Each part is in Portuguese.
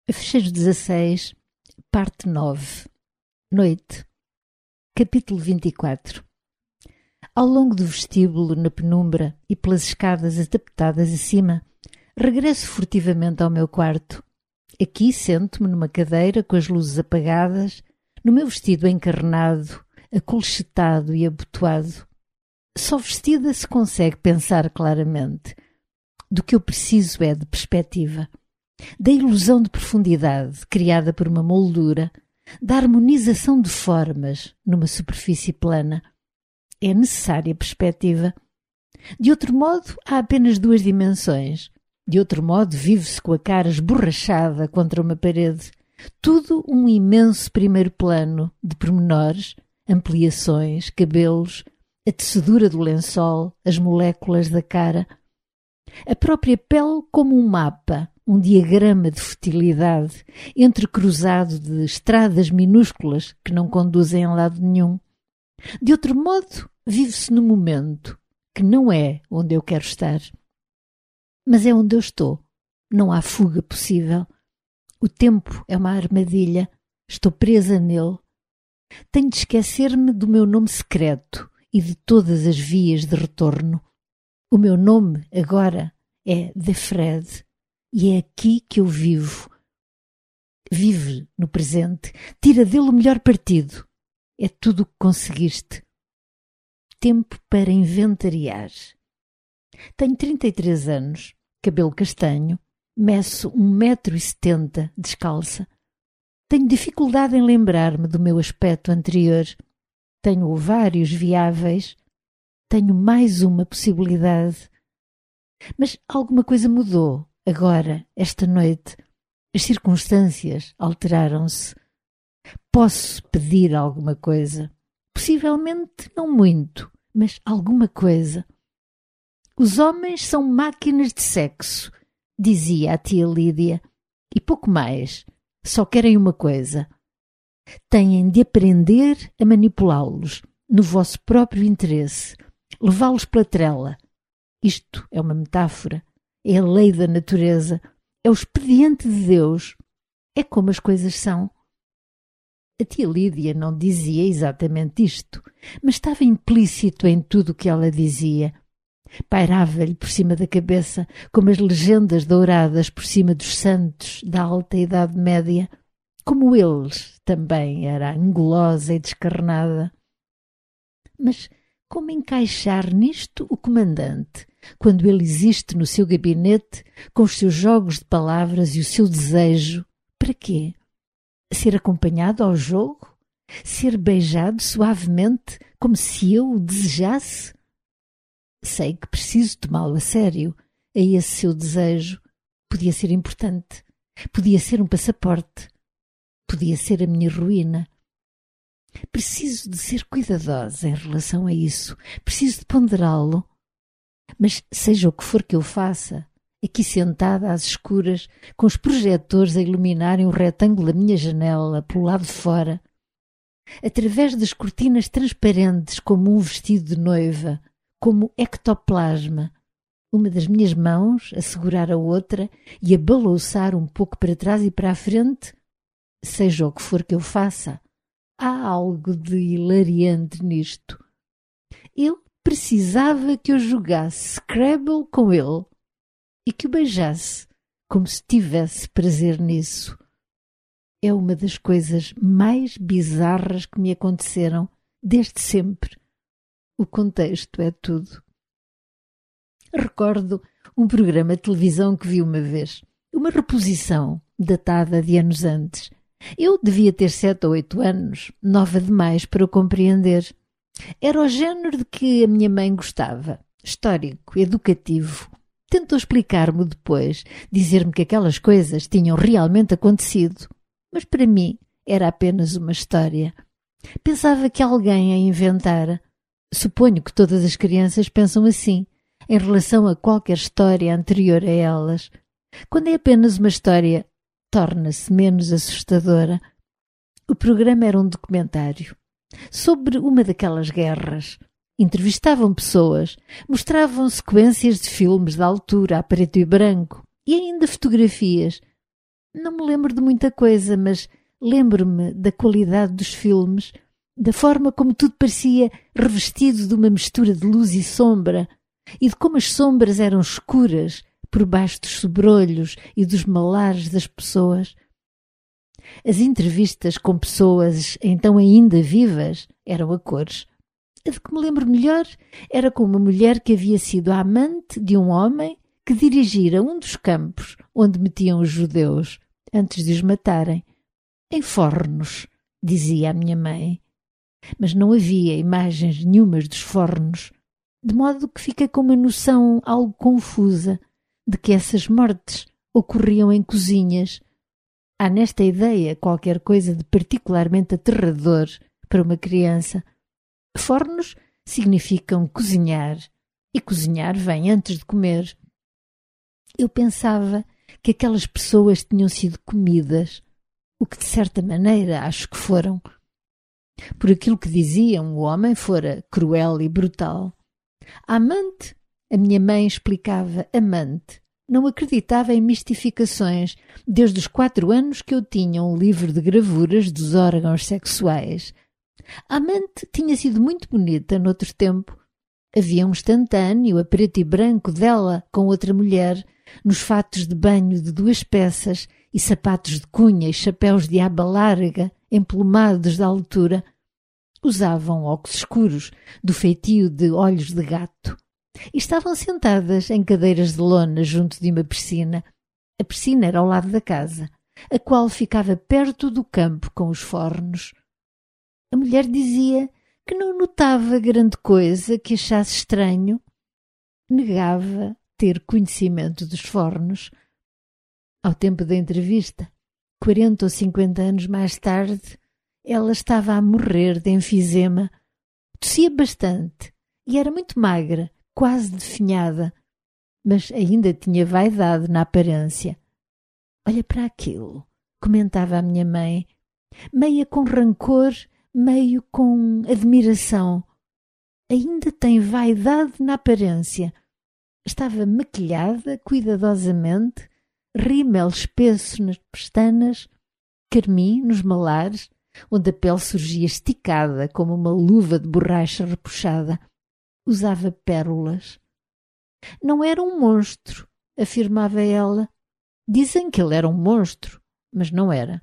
Fecheiro 16, parte 9. Noite. Capítulo 24. Ao longo do vestíbulo, na penumbra e pelas escadas adaptadas acima, regresso furtivamente ao meu quarto. Aqui sento-me numa cadeira com as luzes apagadas, no meu vestido encarnado, acolchetado e abotoado. Só vestida se consegue pensar claramente. Do que eu preciso é de perspectiva, da ilusão de profundidade criada por uma moldura, da harmonização de formas numa superfície plana. É necessária perspectiva. De outro modo, há apenas duas dimensões. De outro modo, vive-se com a cara esborrachada contra uma parede. Tudo um imenso primeiro plano de pormenores, ampliações, cabelos, a tecedura do lençol, as moléculas da cara. A própria pele como um mapa, um diagrama de futilidade, entrecruzado de estradas minúsculas que não conduzem a lado nenhum. De outro modo, vive-se no momento, que não é onde eu quero estar. Mas é onde eu estou. Não há fuga possível. O tempo é uma armadilha. Estou presa nele. Tenho de esquecer-me do meu nome secreto e de todas as vias de retorno. O meu nome, agora, é Defred, e é aqui que eu vivo. Vive no presente, tira dele o melhor partido. É tudo o que conseguiste. Tempo para inventariar. Tenho 33 anos, cabelo castanho, meço 1,70 m descalça. Tenho dificuldade em lembrar-me do meu aspecto anterior. Tenho ovários viáveis. Tenho mais uma possibilidade. Mas alguma coisa mudou, agora, esta noite. As circunstâncias alteraram-se. Posso pedir alguma coisa. Possivelmente não muito, mas alguma coisa. Os homens são máquinas de sexo, dizia a tia Lídia, e pouco mais. Só querem uma coisa. Têm de aprender a manipulá-los, no vosso próprio interesse. Levá-los pela trela. Isto é uma metáfora. É a lei da natureza. É o expediente de Deus. É como as coisas são. A tia Lídia não dizia exatamente isto, mas estava implícito em tudo o que ela dizia. Pairava-lhe por cima da cabeça, como as legendas douradas por cima dos santos da alta Idade Média. Como eles, também era angulosa e descarnada. Mas como encaixar nisto o comandante, quando ele existe no seu gabinete, com os seus jogos de palavras e o seu desejo? Para quê? Ser acompanhado ao jogo? Ser beijado suavemente, como se eu o desejasse? Sei que preciso tomá-lo a sério, a esse seu desejo. Podia ser importante, podia ser um passaporte, podia ser a minha ruína. Preciso de ser cuidadosa em relação a isso, preciso de ponderá-lo. Mas seja o que for que eu faça, aqui sentada às escuras, com os projetores a iluminarem o retângulo da minha janela pelo lado de fora, através das cortinas transparentes como um vestido de noiva, como ectoplasma, uma das minhas mãos a segurar a outra e a balouçar um pouco para trás e para a frente, seja o que for que eu faça, há algo de hilariante nisto. Eu precisava que eu jogasse Scrabble com ele e que o beijasse, como se tivesse prazer nisso. É uma das coisas mais bizarras que me aconteceram desde sempre. O contexto é tudo. Recordo um programa de televisão que vi uma vez, uma reposição datada de anos antes. Eu devia ter 7 ou 8 anos, nova demais para o compreender. Era o género de que a minha mãe gostava, histórico, educativo. Tentou explicar-me depois, dizer-me que aquelas coisas tinham realmente acontecido, mas para mim era apenas uma história. Pensava que alguém a inventara. Suponho que todas as crianças pensam assim, em relação a qualquer história anterior a elas. Quando é apenas uma história, torna-se menos assustadora. O programa era um documentário sobre uma daquelas guerras. Entrevistavam pessoas, mostravam sequências de filmes da altura a preto e branco e ainda fotografias. Não me lembro de muita coisa, mas lembro-me da qualidade dos filmes, da forma como tudo parecia revestido de uma mistura de luz e sombra, e de como as sombras eram escuras por baixo dos sobrolhos e dos malares das pessoas. As entrevistas com pessoas então ainda vivas eram a cores. A de que me lembro melhor era com uma mulher que havia sido a amante de um homem que dirigira um dos campos onde metiam os judeus antes de os matarem. Em fornos, dizia a minha mãe. Mas não havia imagens nenhumas dos fornos, de modo que fiquei com uma noção algo confusa de que essas mortes ocorriam em cozinhas. Há nesta ideia qualquer coisa de particularmente aterrador para uma criança. Fornos significam cozinhar, e cozinhar vem antes de comer. Eu pensava que aquelas pessoas tinham sido comidas, o que de certa maneira acho que foram. Por aquilo que diziam, o homem fora cruel e brutal. A amante, a minha mãe explicava amante, não acreditava em mistificações desde os 4 anos que eu tinha um livro de gravuras dos órgãos sexuais. A amante tinha sido muito bonita noutro tempo. Havia um instantâneo a preto e branco dela com outra mulher, nos fatos de banho de 2 peças e sapatos de cunha e chapéus de aba larga, emplumados da altura. Usavam óculos escuros, do feitio de olhos de gato. E estavam sentadas em cadeiras de lona junto de uma piscina. A piscina era ao lado da casa, a qual ficava perto do campo com os fornos. A mulher dizia que não notava grande coisa que achasse estranho. Negava ter conhecimento dos fornos. Ao tempo da entrevista, 40 ou 50 anos mais tarde, ela estava a morrer de enfisema. Tossia bastante e era muito magra, quase definhada, mas ainda tinha vaidade na aparência. Olha para aquilo, comentava a minha mãe, meia com rancor, meio com admiração. Ainda tem vaidade na aparência. Estava maquilhada cuidadosamente, rímel espesso nas pestanas, carmim nos malares, onde a pele surgia esticada como uma luva de borracha repuxada. Usava pérolas. Não era um monstro, afirmava ela. Dizem que ele era um monstro, mas não era.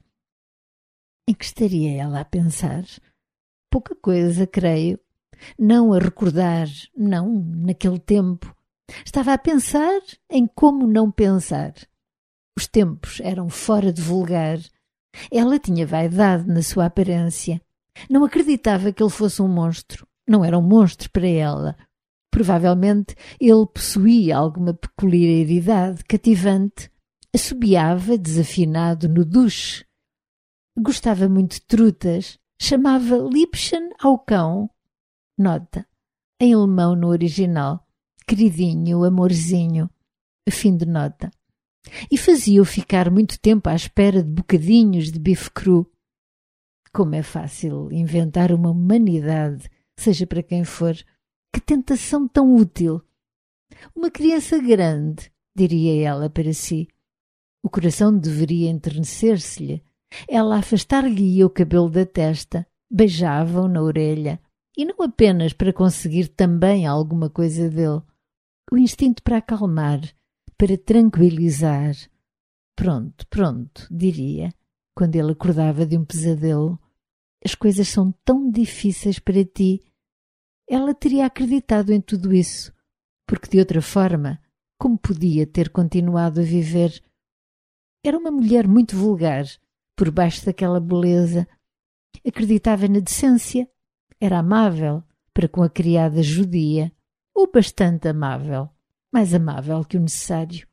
Em que estaria ela a pensar? Pouca coisa, creio. Não a recordar, não, naquele tempo. Estava a pensar em como não pensar. Os tempos eram fora de vulgar. Ela tinha vaidade na sua aparência. Não acreditava que ele fosse um monstro. Não era um monstro para ela. Provavelmente ele possuía alguma peculiaridade cativante. Assobiava desafinado no duche. Gostava muito de trutas. Chamava Liebchen ao cão. Nota. Em alemão no original. Queridinho, amorzinho. Fim de nota. E fazia-o ficar muito tempo à espera de bocadinhos de bife cru. Como é fácil inventar uma humanidade, seja para quem for. Que tentação tão útil! Uma criança grande, diria ela para si. O coração deveria enternecer-se-lhe. Ela afastar-lhe-ia o cabelo da testa, beijava-o na orelha, e não apenas para conseguir também alguma coisa dele. O instinto para acalmar, para tranquilizar. Pronto, pronto, diria, quando ele acordava de um pesadelo. As coisas são tão difíceis para ti. Ela teria acreditado em tudo isso, porque de outra forma, como podia ter continuado a viver? Era uma mulher muito vulgar, por baixo daquela beleza. Acreditava na decência, era amável para com a criada judia, ou bastante amável, mais amável que o necessário.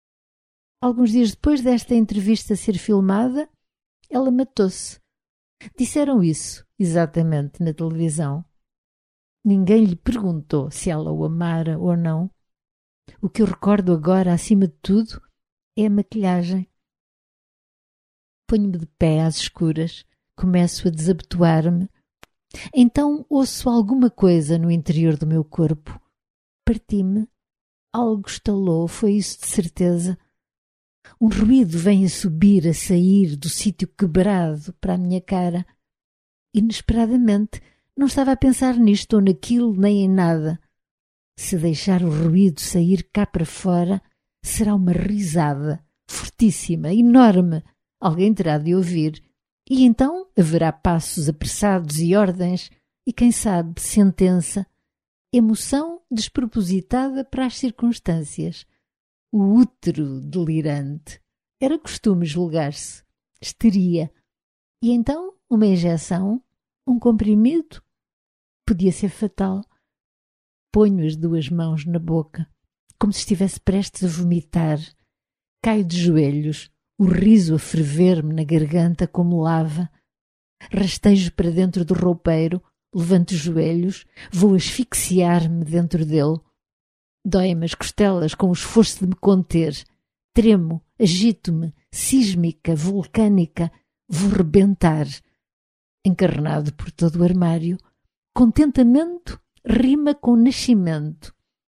Alguns dias depois desta entrevista ser filmada, ela matou-se. Disseram isso, exatamente, na televisão. Ninguém lhe perguntou se ela o amara ou não. O que eu recordo agora, acima de tudo, é a maquilhagem. Ponho-me de pé às escuras, começo a desabotoar-me. Então ouço alguma coisa no interior do meu corpo. Parti-me. Algo estalou, foi isso de certeza. Um ruído vem a subir, a sair do sítio quebrado para a minha cara. Inesperadamente, não estava a pensar nisto ou naquilo, nem em nada. Se deixar o ruído sair cá para fora, será uma risada, fortíssima, enorme. Alguém terá de ouvir. E então haverá passos apressados e ordens, e quem sabe, sentença. Emoção despropositada para as circunstâncias. O útero delirante. Era costume julgar-se. Histeria. E então uma injeção, um comprimido, podia ser fatal. Ponho as duas mãos na boca, como se estivesse prestes a vomitar. Caio de joelhos, o riso a ferver-me na garganta como lava. Rastejo para dentro do roupeiro, levanto os joelhos, vou asfixiar-me dentro dele. Dói-me as costelas com o esforço de me conter. Tremo, agito-me, sísmica, vulcânica, vou rebentar. Encarnado por todo o armário, contentamento rima com nascimento.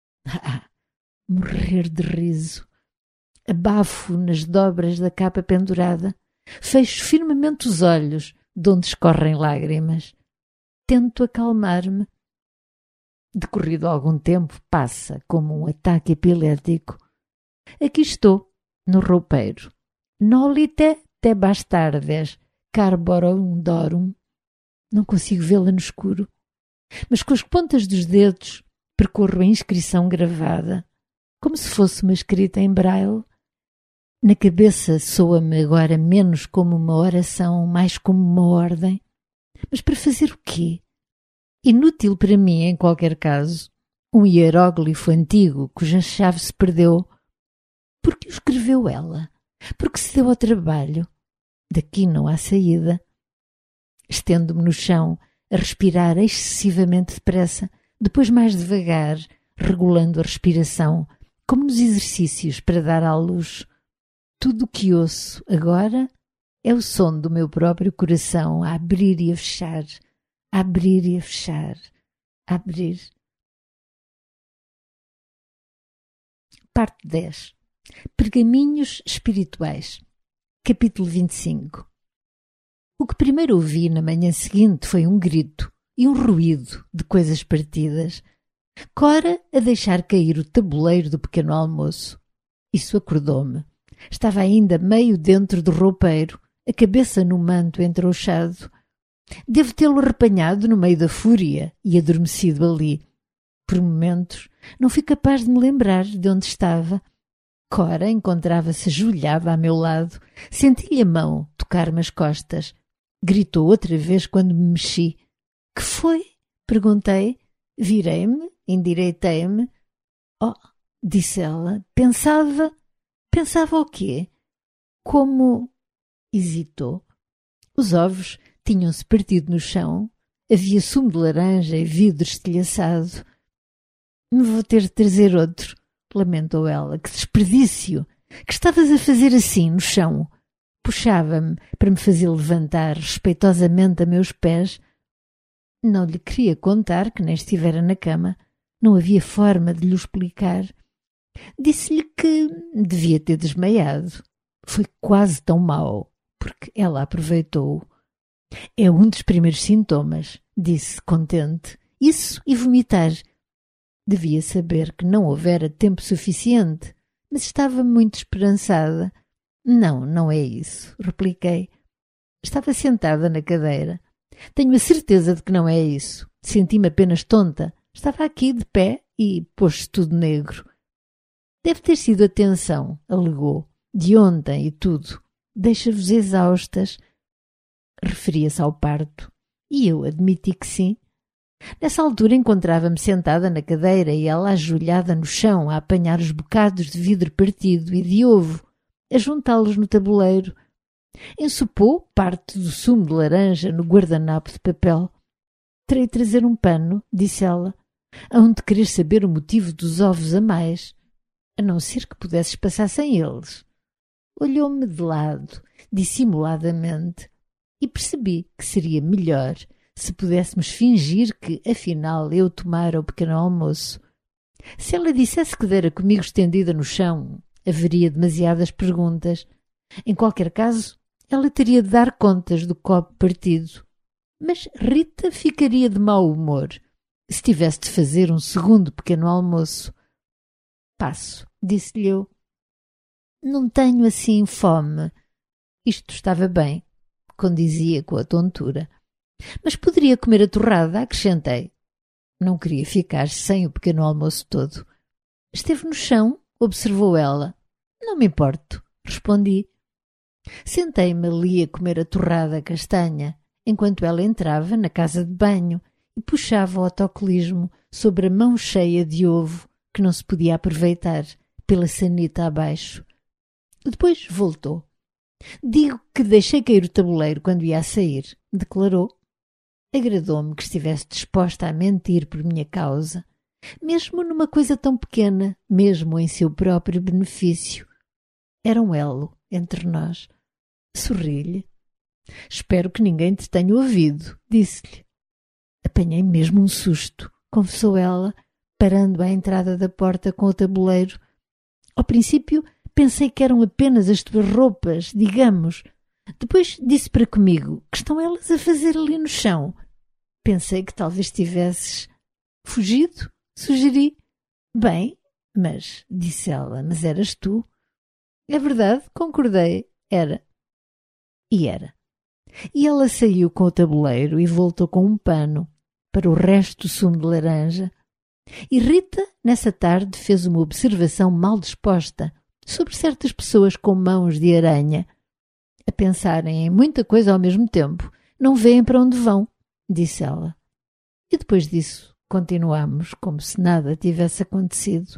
Morrer de riso. Abafo nas dobras da capa pendurada, fecho firmemente os olhos, de onde escorrem lágrimas. Tento acalmar-me. Decorrido algum tempo, passa como um ataque epilético. Aqui estou, no roupeiro. Nolite te bastardes, carborum dorum. Não consigo vê-la no escuro, mas com as pontas dos dedos percorro a inscrição gravada, como se fosse uma escrita em braille. Na cabeça soa-me agora menos como uma oração, mais como uma ordem. Mas para fazer o quê? Inútil para mim, em qualquer caso. Um hieróglifo antigo cuja chave se perdeu. Por que o escreveu ela? Porque se deu ao trabalho. Daqui não há saída. Estendo-me no chão, a respirar excessivamente depressa, depois mais devagar, regulando a respiração, como nos exercícios para dar à luz. Tudo o que ouço agora é o som do meu próprio coração a abrir e a fechar, a abrir e a fechar, a abrir. Parte 10. Pergaminhos espirituais. Capítulo 25. O que primeiro ouvi na manhã seguinte foi um grito e um ruído de coisas partidas. Cora a deixar cair o tabuleiro do pequeno almoço. Isso acordou-me. Estava ainda meio dentro do roupeiro, a cabeça no manto entrouxado. Devo tê-lo arrepanhado no meio da fúria e adormecido ali. Por momentos, não fui capaz de me lembrar de onde estava. Cora encontrava-se ajoelhada a meu lado. Senti-lhe a mão tocar-me as costas. Gritou outra vez quando me mexi. — Que foi? — perguntei. Virei-me, endireitei-me. — Oh! — disse ela. — Pensava o quê? Como... Hesitou. Os ovos tinham-se partido no chão. Havia sumo de laranja e vidro estilhaçado. — Me vou ter de trazer outro — lamentou ela. — Que desperdício! Que estavas a fazer assim, no chão? Puxava-me para me fazer levantar respeitosamente a meus pés. Não lhe queria contar que nem estivera na cama. Não havia forma de lhe explicar. Disse-lhe que devia ter desmaiado. Foi quase tão mau, porque ela aproveitou. É um dos primeiros sintomas, disse, contente. Isso e vomitar. Devia saber que não houvera tempo suficiente, mas estava muito esperançada. Não, não é isso, repliquei. Estava sentada na cadeira. Tenho a certeza de que não é isso. Senti-me apenas tonta. Estava aqui de pé e pôs-se tudo negro. Deve ter sido a tensão, alegou, de ontem e tudo. Deixa-vos exaustas. Referia-se ao parto. E eu admiti que sim. Nessa altura encontrava-me sentada na cadeira e ela ajoelhada no chão a apanhar os bocados de vidro partido e de ovo, a juntá-los no tabuleiro. Ensopou parte do sumo de laranja no guardanapo de papel. — Terei de trazer um pano, disse ela. — Hão de querer saber o motivo dos ovos a mais. A não ser que pudesses passar sem eles. Olhou-me de lado, dissimuladamente, e percebi que seria melhor se pudéssemos fingir que, afinal, eu tomara o pequeno almoço. Se ela dissesse que dera comigo estendida no chão, haveria demasiadas perguntas. Em qualquer caso, ela teria de dar contas do copo partido. Mas Rita ficaria de mau humor se tivesse de fazer um segundo pequeno almoço. Passo, disse-lhe eu. Não tenho assim fome. Isto estava bem, condizia com a tontura. Mas poderia comer a torrada, acrescentei. Não queria ficar sem o pequeno almoço todo. Esteve no chão, observou ela. Não me importo, respondi. Sentei-me ali a comer a torrada castanha, enquanto ela entrava na casa de banho e puxava o autocolismo sobre a mão cheia de ovo que não se podia aproveitar pela sanita abaixo. Depois voltou. Digo que deixei cair o tabuleiro quando ia a sair, declarou. Agradou-me que estivesse disposta a mentir por minha causa, mesmo numa coisa tão pequena, mesmo em seu próprio benefício. Era um elo entre nós. Sorri-lhe. Espero que ninguém te tenha ouvido, disse-lhe. Apanhei mesmo um susto, confessou ela, parando à entrada da porta com o tabuleiro. Ao princípio pensei que eram apenas as tuas roupas, digamos. Depois disse para comigo, que estão elas a fazer ali no chão? Pensei que talvez tivesses fugido, sugeri. Bem, mas, disse ela, mas eras tu. É verdade, concordei, era. E era. E ela saiu com o tabuleiro e voltou com um pano para o resto do sumo de laranja. E Rita, nessa tarde, fez uma observação mal disposta sobre certas pessoas com mãos de aranha. A pensarem em muita coisa ao mesmo tempo, não veem para onde vão, disse ela. E depois disso continuamos como se nada tivesse acontecido.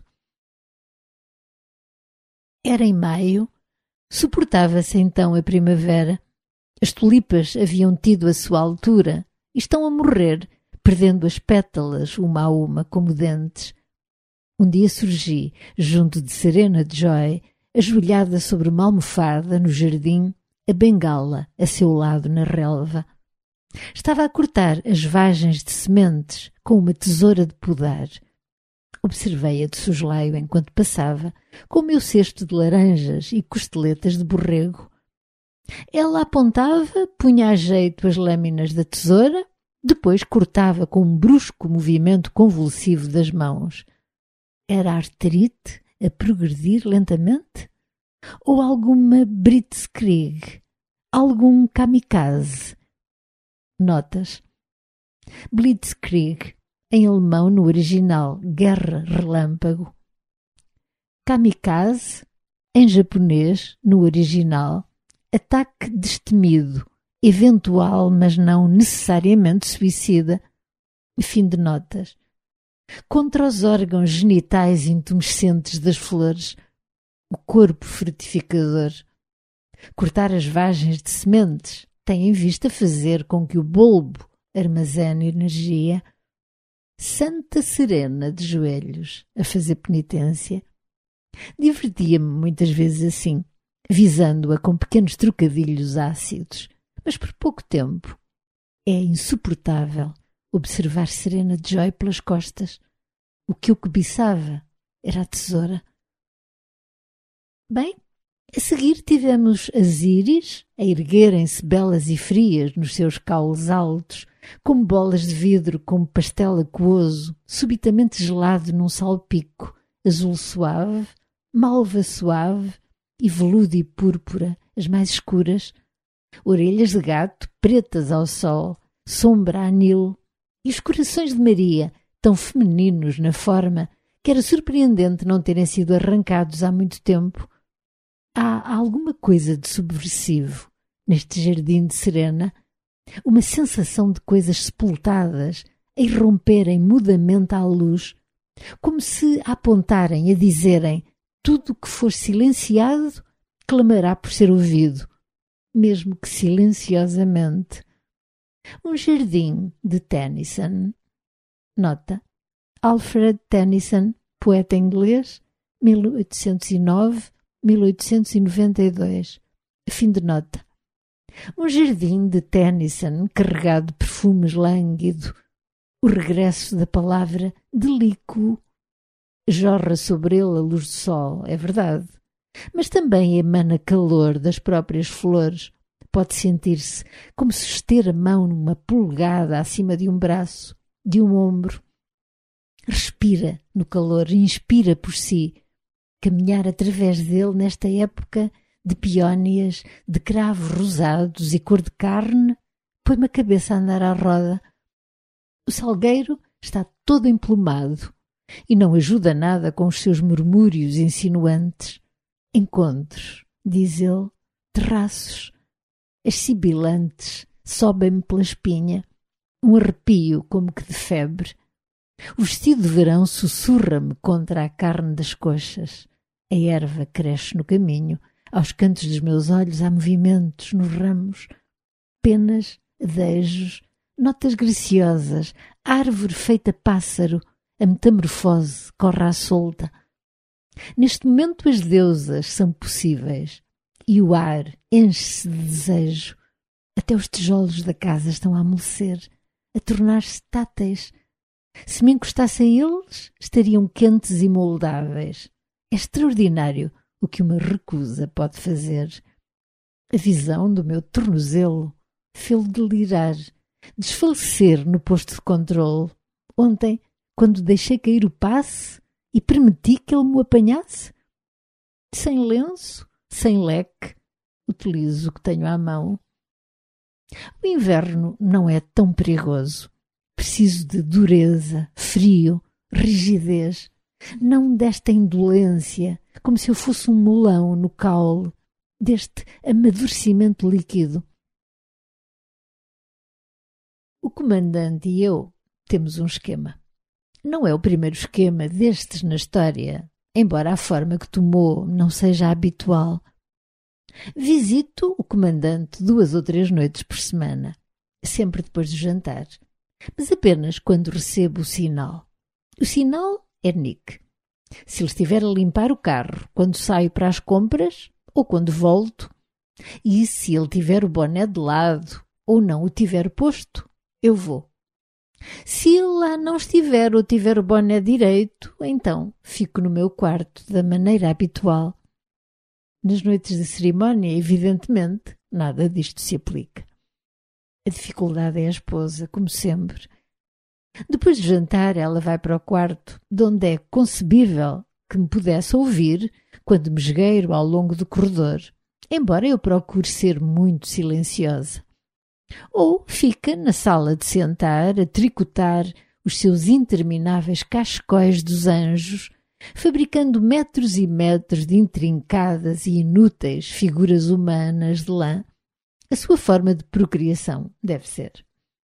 Era em maio, suportava-se então a primavera. As tulipas haviam tido a sua altura e estão a morrer, perdendo as pétalas uma a uma como dentes. Um dia surgi, junto de Serena Joy, ajoelhada sobre uma almofada no jardim, a bengala a seu lado na relva. Estava a cortar as vagens de sementes com uma tesoura de podar. Observei-a de soslaio enquanto passava, com o meu cesto de laranjas e costeletas de borrego. Ela apontava, punha a jeito as lâminas da tesoura, depois cortava com um brusco movimento convulsivo das mãos. Era a artrite a progredir lentamente? Ou alguma blitzkrieg? Algum kamikaze? Notas. Blitzkrieg, em alemão no original, guerra relâmpago. Kamikaze, em japonês, no original, ataque destemido, eventual, mas não necessariamente suicida. Fim de notas. Contra os órgãos genitais intumescentes das flores, o corpo frutificador. Cortar as vagens de sementes tem em vista fazer com que o bulbo armazene energia. Santa Serena de joelhos, a fazer penitência. Divertia-me muitas vezes assim, visando-a com pequenos trocadilhos ácidos, mas por pouco tempo. É insuportável observar Serena Joy pelas costas. O que eu cobiçava era a tesoura. Bem, a seguir tivemos as íris a erguerem-se belas e frias nos seus caules altos, como bolas de vidro com pastel aquoso, subitamente gelado num salpico, azul suave, malva suave e veludo e púrpura, as mais escuras, orelhas de gato pretas ao sol, sombra a anil, e os corações de Maria, tão femininos na forma, que era surpreendente não terem sido arrancados há muito tempo. Há alguma coisa de subversivo neste jardim de Serena, uma sensação de coisas sepultadas a irromperem mudamente à luz, como se a apontarem, a dizerem: tudo o que for silenciado clamará por ser ouvido, mesmo que silenciosamente. Um jardim de Tennyson. Nota: Alfred Tennyson, poeta inglês, 1809-1892. Fim de nota. Um jardim de Tennyson carregado de perfumes lânguido. O regresso da palavra delíquo. Jorra sobre ele a luz do sol, é verdade, mas também emana calor das próprias flores. Pode sentir-se como se ester a mão numa polegada acima de um braço, de um ombro. Respira no calor, inspira por si. Caminhar através dele nesta época de peónias, de cravos rosados e cor de carne, põe-me a cabeça a andar à roda. O salgueiro está todo emplumado e não ajuda nada com os seus murmúrios insinuantes. Encontros, diz ele, terraços. As sibilantes sobem-me pela espinha, um arrepio como que de febre. O vestido de verão sussurra-me contra a carne das coxas. A erva cresce no caminho, aos cantos dos meus olhos há movimentos nos ramos, penas, adejos, notas graciosas, árvore feita pássaro, a metamorfose corre à solta. Neste momento as deusas são possíveis e o ar enche-se de desejo. Até os tijolos da casa estão a amolecer, a tornar-se táteis. Se me encostasse a eles, estariam quentes e moldáveis. É extraordinário o que uma recusa pode fazer. A visão do meu tornozelo fê-lo delirar, desfalecer no posto de controle. Ontem, quando deixei cair o passe e permiti que ele me apanhasse, sem lenço, sem leque, utilizo o que tenho à mão. O inverno não é tão perigoso. Preciso de dureza, frio, rigidez, não desta indolência, como se eu fosse um melão no caule, deste amadurecimento líquido. O comandante e eu temos um esquema. Não é o primeiro esquema destes na história, embora a forma que tomou não seja habitual. Visito o comandante 2 ou 3 noites por semana, sempre depois do jantar, mas apenas quando recebo o sinal. O sinal é Nick. Se ele estiver a limpar o carro quando saio para as compras ou quando volto, e se ele tiver o boné de lado ou não o tiver posto, eu vou. Se ele lá não estiver ou tiver o boné direito, então fico no meu quarto da maneira habitual. Nas noites de cerimónia, evidentemente, nada disto se aplica. A dificuldade é a esposa, como sempre. Depois de jantar, ela vai para o quarto, de onde é concebível que me pudesse ouvir quando me esgueiro ao longo do corredor, embora eu procure ser muito silenciosa. Ou fica na sala de sentar a tricotar os seus intermináveis cachecóis dos anjos, fabricando metros e metros de intrincadas e inúteis figuras humanas de lã. A sua forma de procriação deve ser.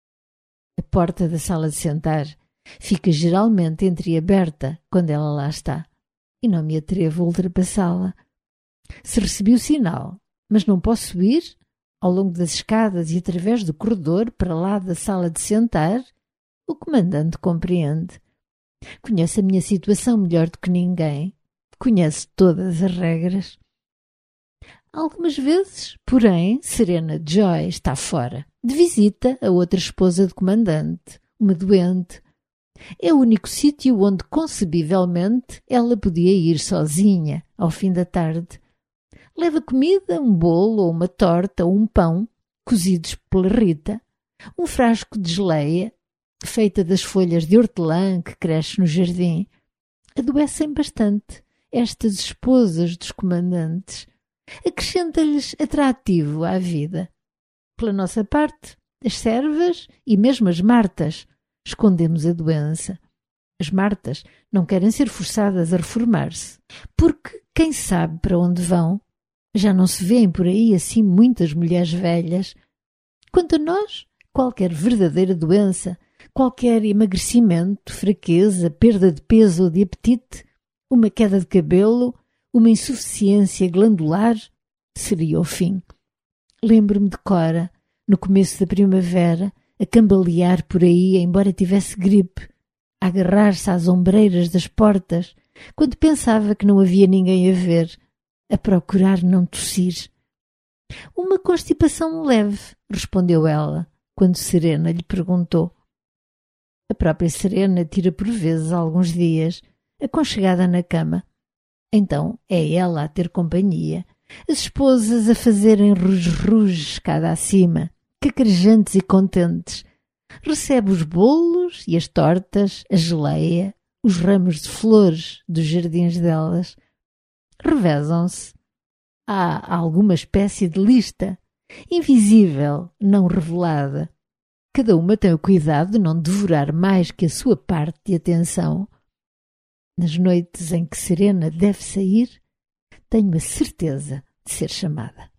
A porta da sala de sentar fica geralmente entreaberta quando ela lá está, e não me atrevo a ultrapassá-la. Se recebi o sinal, mas não posso subir ao longo das escadas e através do corredor para lá da sala de sentar, o comandante compreende. Conhece a minha situação melhor do que ninguém. Conhece todas as regras. Algumas vezes, porém, Serena Joy está fora, de visita a outra esposa do comandante, uma doente. É o único sítio onde, concebivelmente, ela podia ir sozinha, ao fim da tarde. Leva comida, um bolo ou uma torta ou um pão, cozidos pela Rita, um frasco de geleia, feita das folhas de hortelã que cresce no jardim. Adoecem bastante estas esposas dos comandantes. Acrescenta-lhes atrativo à vida. Pela nossa parte, as servas e mesmo as martas escondemos a doença. As martas não querem ser forçadas a reformar-se, porque quem sabe para onde vão? Já não se vêem por aí assim muitas mulheres velhas. Quanto a nós, qualquer verdadeira doença, qualquer emagrecimento, fraqueza, perda de peso ou de apetite, uma queda de cabelo, uma insuficiência glandular, seria o fim. Lembro-me de Cora, no começo da primavera, a cambalear por aí, embora tivesse gripe, a agarrar-se às ombreiras das portas, quando pensava que não havia ninguém a ver, a procurar não tossir. Uma constipação leve, respondeu ela, quando Serena lhe perguntou. A própria Serena tira por vezes alguns dias, aconchegada na cama. Então é ela a ter companhia, as esposas a fazerem ruge-ruge escada acima, cacarejantes e contentes. Recebe os bolos e as tortas, a geleia, os ramos de flores dos jardins delas. Revezam-se. Há alguma espécie de lista, invisível, não revelada. Cada uma tem o cuidado de não devorar mais que a sua parte de atenção. Nas noites em que Serena deve sair, tenho a certeza de ser chamada.